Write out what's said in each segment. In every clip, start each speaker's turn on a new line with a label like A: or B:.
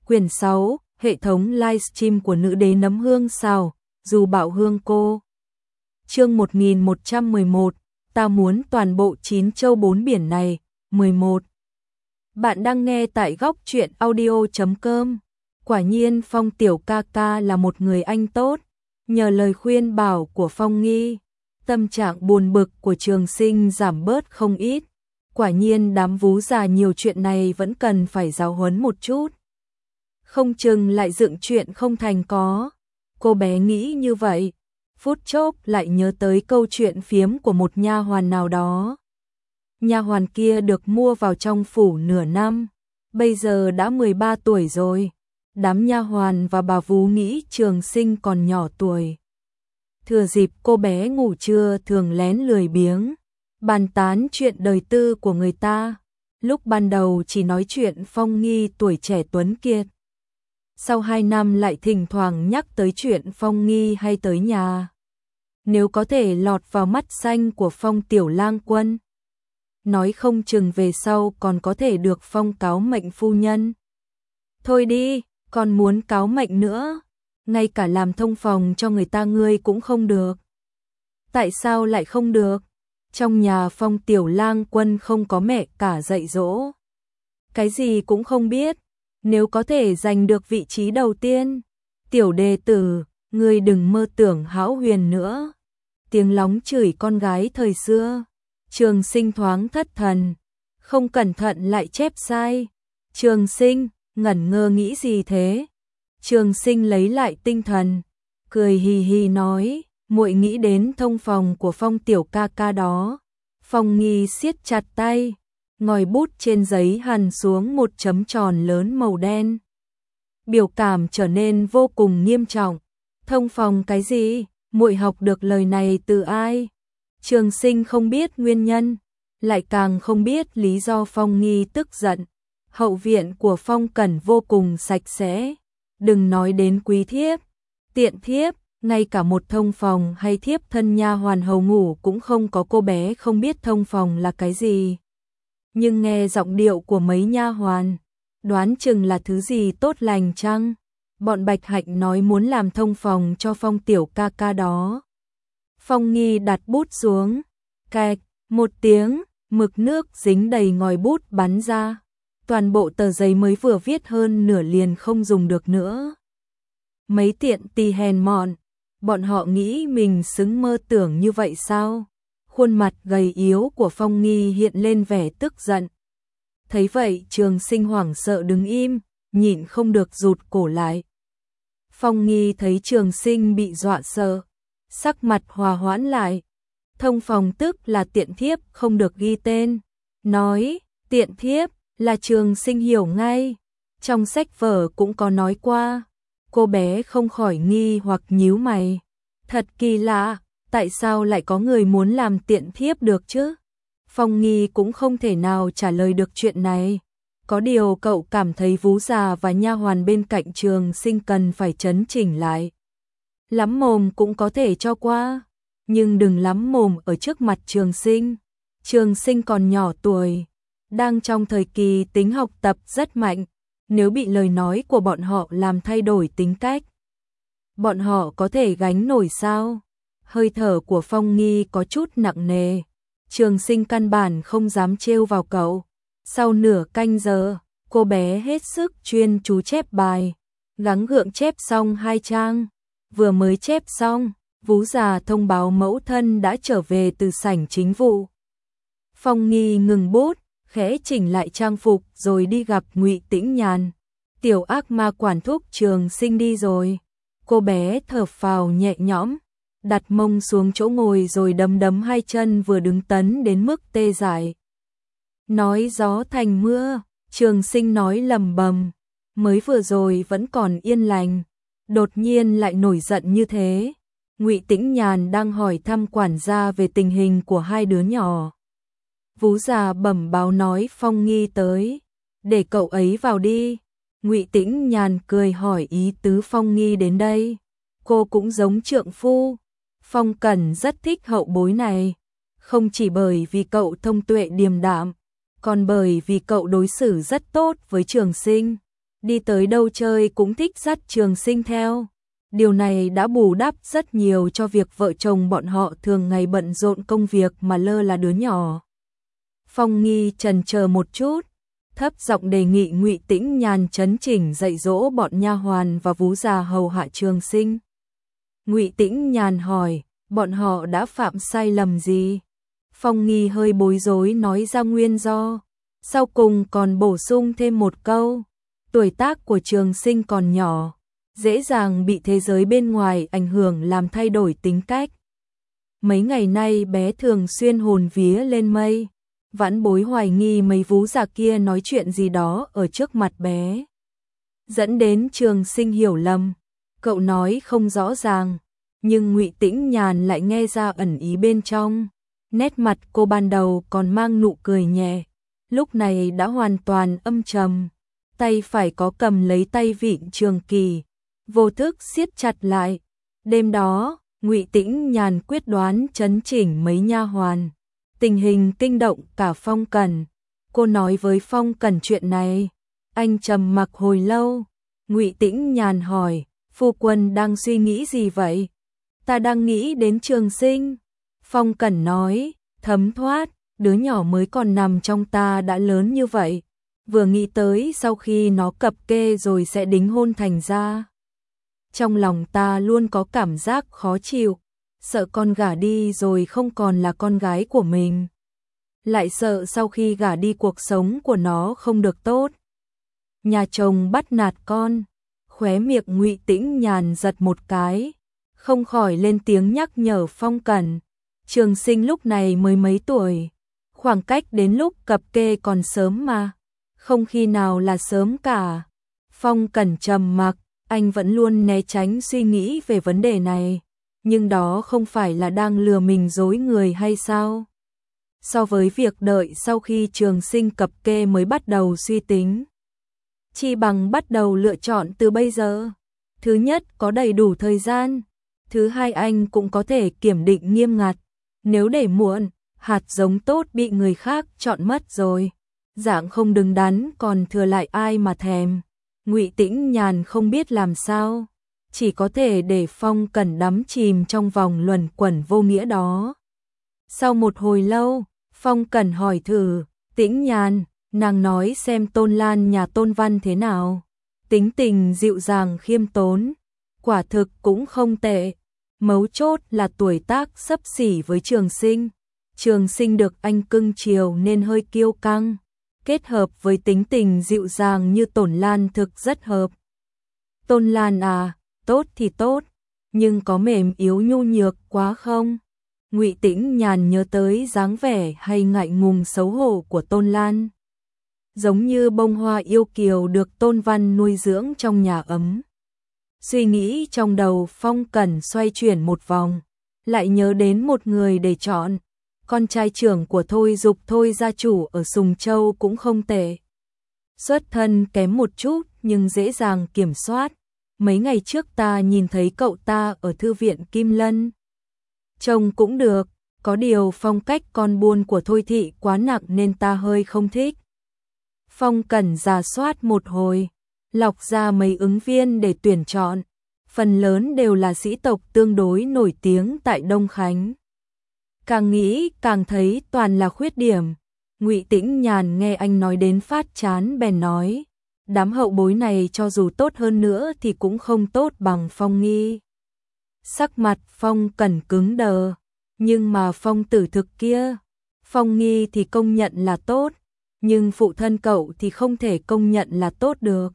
A: Quyển 6, hệ thống livestream của nữ đế nấm hương xào, dù bạo hương cô. Chương 1111, ta muốn toàn bộ 9 châu 4 biển này. 11. Bạn đang nghe tại góc truyện audio.com. Quả nhiên Phong tiểu ca ca là một người anh tốt. Nhờ lời khuyên bảo của Phong Nghi, tâm trạng buồn bực của Trường Sinh giảm bớt không ít. Quả nhiên đám vú già nhiều chuyện này vẫn cần phải giáo huấn một chút. Không chừng lại dựng chuyện không thành có. Cô bé nghĩ như vậy, phút chốc lại nhớ tới câu chuyện phiếm của một nha hoàn nào đó. Nha hoàn kia được mua vào trong phủ nửa năm, bây giờ đã 13 tuổi rồi. Đám nha hoàn và bà vú nghĩ Trường Sinh còn nhỏ tuổi. Thừa dịp cô bé ngủ trưa thường lén lười biếng, bàn tán chuyện đời tư của người ta. Lúc ban đầu chỉ nói chuyện Phong Nghi tuổi trẻ tuấn kiệt. Sau 2 năm lại thỉnh thoảng nhắc tới chuyện Phong Nghi hay tới nhà. Nếu có thể lọt vào mắt xanh của Phong tiểu lang quân, nói không chừng về sau còn có thể được phong cáo mệnh phu nhân. Thôi đi, còn muốn cáo mệnh nữa, ngay cả làm thông phòng cho người ta ngươi cũng không được. Tại sao lại không được? Trong nhà Phong tiểu lang quân không có mẹ cả dạy dỗ. Cái gì cũng không biết, nếu có thể giành được vị trí đầu tiên. Tiểu đệ tử, ngươi đừng mơ tưởng hão huyền nữa. Tiếng lóng chửi con gái thời xưa. Trường Sinh thoáng thất thần, không cẩn thận lại chép sai. Trường Sinh, ngẩn ngơ nghĩ gì thế? Trường Sinh lấy lại tinh thần, cười hì hì nói, muội nghĩ đến thông phòng của Phong tiểu ca ca đó. Phong Nghi siết chặt tay, ngòi bút trên giấy hằn xuống một chấm tròn lớn màu đen. Biểu cảm trở nên vô cùng nghiêm trọng. Thông phòng cái gì? Muội học được lời này từ ai? Trường Sinh không biết nguyên nhân, lại càng không biết lý do Phong Nghi tức giận. Hậu viện của Phong Cẩn vô cùng sạch sẽ, đừng nói đến quý thiếp, tiện thiếp, ngay cả một thông phòng hay thiếp thân nha hoàn hầu ngủ cũng không có. Cô bé không biết thông phòng là cái gì, nhưng nghe giọng điệu của mấy nha hoàn, đoán chừng là thứ gì tốt lành chăng. Bọn Bạch Hạnh nói muốn làm thông phòng cho Phong tiểu ca ca đó. Phong Nghi đặt bút xuống, cạch, một tiếng, mực nước dính đầy ngòi bút bắn ra. Toàn bộ tờ giấy mới vừa viết hơn nửa liền không dùng được nữa. Mấy tiện tì hèn mọn, bọn họ nghĩ mình xứng mơ tưởng như vậy sao? Khuôn mặt gầy yếu của Phong Nghi hiện lên vẻ tức giận. Thấy vậy Trường Sinh hoảng sợ đứng im, nhịn không được rụt cổ lại. Phong Nghi thấy Trường Sinh bị dọa sợ, sắc mặt hòa hoãn lại. Thông phòng tức là tiện thiếp không được ghi tên. Nói, tiện thiếp là Trường Sinh hiểu ngay. Trong sách vở cũng có nói qua. Cô bé không khỏi nghi hoặc nhíu mày. Thật kỳ lạ, tại sao lại có người muốn làm tiện thiếp được chứ? Phong Nghi cũng không thể nào trả lời được chuyện này. Có điều cậu cảm thấy vú già và nha hoàn bên cạnh Trường Sinh cần phải chấn chỉnh lại. Lắm mồm cũng có thể cho qua, nhưng đừng lắm mồm ở trước mặt Trường Sinh. Trường Sinh còn nhỏ tuổi, đang trong thời kỳ tính học tập rất mạnh. Nếu bị lời nói của bọn họ làm thay đổi tính cách, bọn họ có thể gánh nổi sao? Hơi thở của Phong Nghi có chút nặng nề. Trường Sinh căn bản không dám trêu vào cậu. Sau nửa canh giờ, cô bé hết sức chuyên chú chép bài, gắng gượng chép xong 2 trang. Vừa mới chép xong, vú già thông báo mẫu thân đã trở về từ sảnh chính vụ. Phong Nghi ngừng bút, khẽ chỉnh lại trang phục rồi đi gặp Ngụy Tĩnh Nhàn. Tiểu ác ma quản thúc Trường Sinh đi rồi. Cô bé thở phào nhẹ nhõm, đặt mông xuống chỗ ngồi rồi đấm đấm 2 chân vừa đứng tấn đến mức tê dại. Nói gió thành mưa, Trường Sinh nói lầm bầm, mới vừa rồi vẫn còn yên lành, đột nhiên lại nổi giận như thế. Ngụy Tĩnh Nhàn đang hỏi thăm quản gia về tình hình của 2 đứa nhỏ. Vú già bẩm báo nói Phong Nghi tới, để cậu ấy vào đi. Ngụy Tĩnh Nhàn cười hỏi ý tứ Phong Nghi đến đây. Cô cũng giống trượng phu. Phong Cẩn rất thích hậu bối này, không chỉ bởi vì cậu thông tuệ điềm đạm, còn bởi vì cậu đối xử rất tốt với Trường Sinh. đi tới đâu chơi cũng thích dắt Trường Sinh theo. Điều này đã bù đắp rất nhiều cho việc vợ chồng bọn họ thường ngày bận rộn công việc mà lơ là đứa nhỏ. Phong Nghi chần chờ một chút, thấp giọng đề nghị Ngụy Tĩnh Nhàn chấn chỉnh dạy dỗ bọn nha hoàn và vú già hầu hạ Trường Sinh. Ngụy Tĩnh Nhàn hỏi, bọn họ đã phạm sai lầm gì? Phong Nghi hơi bối rối nói ra nguyên do, sau cùng còn bổ sung thêm một câu, tuổi tác của Trường Sinh còn nhỏ, dễ dàng bị thế giới bên ngoài ảnh hưởng làm thay đổi tính cách. Mấy ngày nay bé thường xuyên hồn vía lên mây, vãn bối hoài nghi mấy vú già kia nói chuyện gì đó ở trước mặt bé, dẫn đến Trường Sinh hiểu lầm. Cậu nói không rõ ràng, nhưng Ngụy Tĩnh Nhàn lại nghe ra ẩn ý bên trong. Nét mặt cô ban đầu còn mang nụ cười nhẹ, lúc này đã hoàn toàn âm trầm, tay phải có cầm lấy tay Vịnh Trường Kỳ, vô thức siết chặt lại. Đêm đó, Ngụy Tĩnh Nhàn quyết đoán chấn chỉnh mấy nha hoàn. Tình hình kinh động cả Phong Cẩn. Cô nói với Phong Cẩn chuyện này. Anh trầm mặc hồi lâu. Ngụy Tĩnh Nhàn hỏi, phu quân đang suy nghĩ gì vậy? Ta đang nghĩ đến Trường Sinh. Phong Cẩn nói, thấm thoát, đứa nhỏ mới còn nằm trong ta đã lớn như vậy. Vừa nghĩ tới sau khi nó cập kê rồi sẽ đính hôn thành ra. Trong lòng ta luôn có cảm giác khó chịu, sợ con gả đi rồi không còn là con gái của mình. Lại sợ sau khi gả đi cuộc sống của nó không được tốt. Nhà chồng bắt nạt con, khóe miệng Ngụy Tĩnh Nhàn giật một cái, không khỏi lên tiếng nhắc nhở Phong Cẩn. Trường Sinh lúc này mới mấy tuổi, khoảng cách đến lúc cập kê còn sớm mà, không khi nào là sớm cả. Phong Cẩn trầm mặc, anh vẫn luôn né tránh suy nghĩ về vấn đề này, nhưng đó không phải là đang lừa mình dối người hay sao? So với việc đợi sau khi Trường Sinh cập kê mới bắt đầu suy tính, chi bằng bắt đầu lựa chọn từ bây giờ. Thứ nhất, có đầy đủ thời gian. Thứ hai, anh cũng có thể kiểm định nghiêm ngặt. Nếu để muộn, hạt giống tốt bị người khác chọn mất rồi, dạng không đứng đắn còn thừa lại ai mà thèm. Ngụy Tĩnh Nhàn không biết làm sao, chỉ có thể để Phong Cẩn đắm chìm trong vòng luẩn quẩn vô nghĩa đó. Sau một hồi lâu, Phong Cẩn hỏi thử, Tĩnh Nhàn, nàng nói xem Tôn Lan nhà Tôn Văn thế nào? Tính tình dịu dàng khiêm tốn, quả thực cũng không tệ. Mấu chốt là tuổi tác xấp xỉ với Trường Sinh. Trường Sinh được anh cưng chiều nên hơi kiêu căng, kết hợp với tính tình dịu dàng như Tôn Lan thực rất hợp. Tôn Lan à, tốt thì tốt, nhưng có mềm yếu nhu nhược quá không? Ngụy Tĩnh Nhàn nhớ tới dáng vẻ hay ngại ngùng xấu hổ của Tôn Lan, giống như bông hoa yêu kiều được Tôn Văn nuôi dưỡng trong nhà ấm. Suy nghĩ trong đầu Phong Cẩn xoay chuyển một vòng, lại nhớ đến một người để chọn. Con trai trưởng của Thôi Dục Thôi gia chủ ở Sùng Châu cũng không tệ. Xuất thân kém một chút nhưng dễ dàng kiểm soát. Mấy ngày trước ta nhìn thấy cậu ta ở thư viện Kim Lân. Trông cũng được, có điều phong cách con buôn của Thôi thị quá nặng nên ta hơi không thích. Phong Cẩn rà soát một hồi, lọc ra mấy ứng viên để tuyển chọn, phần lớn đều là sĩ tộc tương đối nổi tiếng tại Đông Khánh. Càng nghĩ càng thấy toàn là khuyết điểm. Ngụy Tĩnh Nhàn nghe anh nói đến phát chán bèn nói, đám hậu bối này cho dù tốt hơn nữa thì cũng không tốt bằng Phong Nghi. Sắc mặt Phong Cẩn cứng đờ, nhưng mà Phong tử thực kia, Phong Nghi thì công nhận là tốt, nhưng phụ thân cậu thì không thể công nhận là tốt được.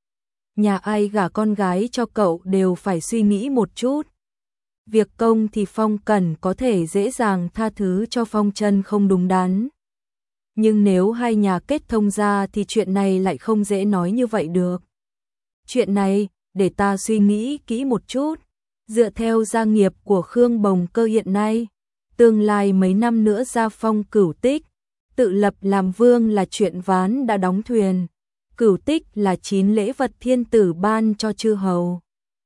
A: Nhà ai gả con gái cho cậu đều phải suy nghĩ một chút. Việc công thì Phong Cẩn có thể dễ dàng tha thứ cho Phong Chân không đúng đắn. Nhưng nếu hai nhà kết thông ra thì chuyện này lại không dễ nói như vậy được. Chuyện này, để ta suy nghĩ kỹ một chút. Dựa theo gia nghiệp của Khương Bồng Cơ hiện nay, tương lai mấy năm nữa gia phong Cửu Tích, tự lập làm vương là chuyện ván đã đóng thuyền. Cửu Tích là 9 lễ vật thiên tử ban cho chư hầu.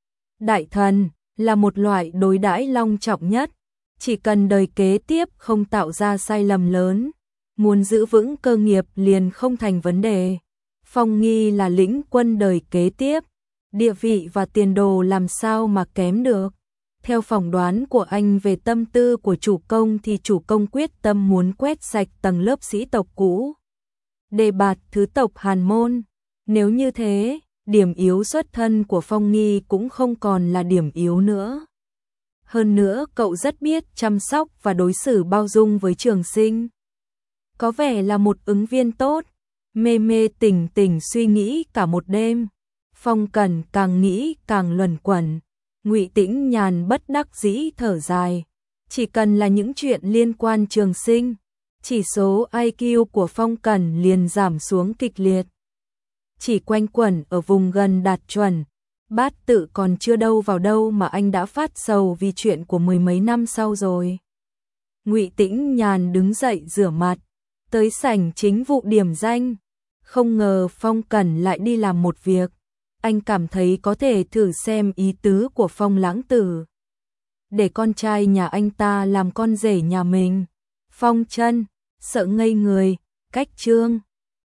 A: Đại thần là một loại đối đãi long trọng nhất, chỉ cần đời kế tiếp không tạo ra sai lầm lớn, muốn giữ vững cơ nghiệp liền không thành vấn đề. Phong Nghi là lĩnh quân đời kế tiếp, địa vị và tiền đồ làm sao mà kém được. Theo phỏng đoán của anh về tâm tư của chủ công thì chủ công quyết tâm muốn quét sạch tầng lớp sĩ tộc cũ, đề bạt thứ tộc Hàn Môn. Nếu như thế, điểm yếu xuất thân của Phong Nghi cũng không còn là điểm yếu nữa. Hơn nữa cậu rất biết chăm sóc và đối xử bao dung với Trường Sinh. Có vẻ là một ứng viên tốt. Mê mê tỉnh tỉnh suy nghĩ cả một đêm, Phong Cẩn càng nghĩ càng luẩn quẩn. Ngụy Tĩnh Nhàn bất đắc dĩ thở dài. Chỉ cần là những chuyện liên quan Trường Sinh, chỉ số IQ của Phong Cẩn liền giảm xuống kịch liệt. Chỉ quanh quẩn ở vùng gần đạt chuẩn, bát tự còn chưa đâu vào đâu mà anh đã phát sầu vì chuyện của mười mấy năm sau rồi. Ngụy Tĩnh Nhàn đứng dậy rửa mặt, tới sảnh chính vụ điểm danh. Không ngờ Phong Cẩn lại đi làm một việc. Anh cảm thấy có thể thử xem ý tứ của Phong Lãng Tử, để con trai nhà anh ta làm con rể nhà mình. Phong Chân sợ ngây người, cách chương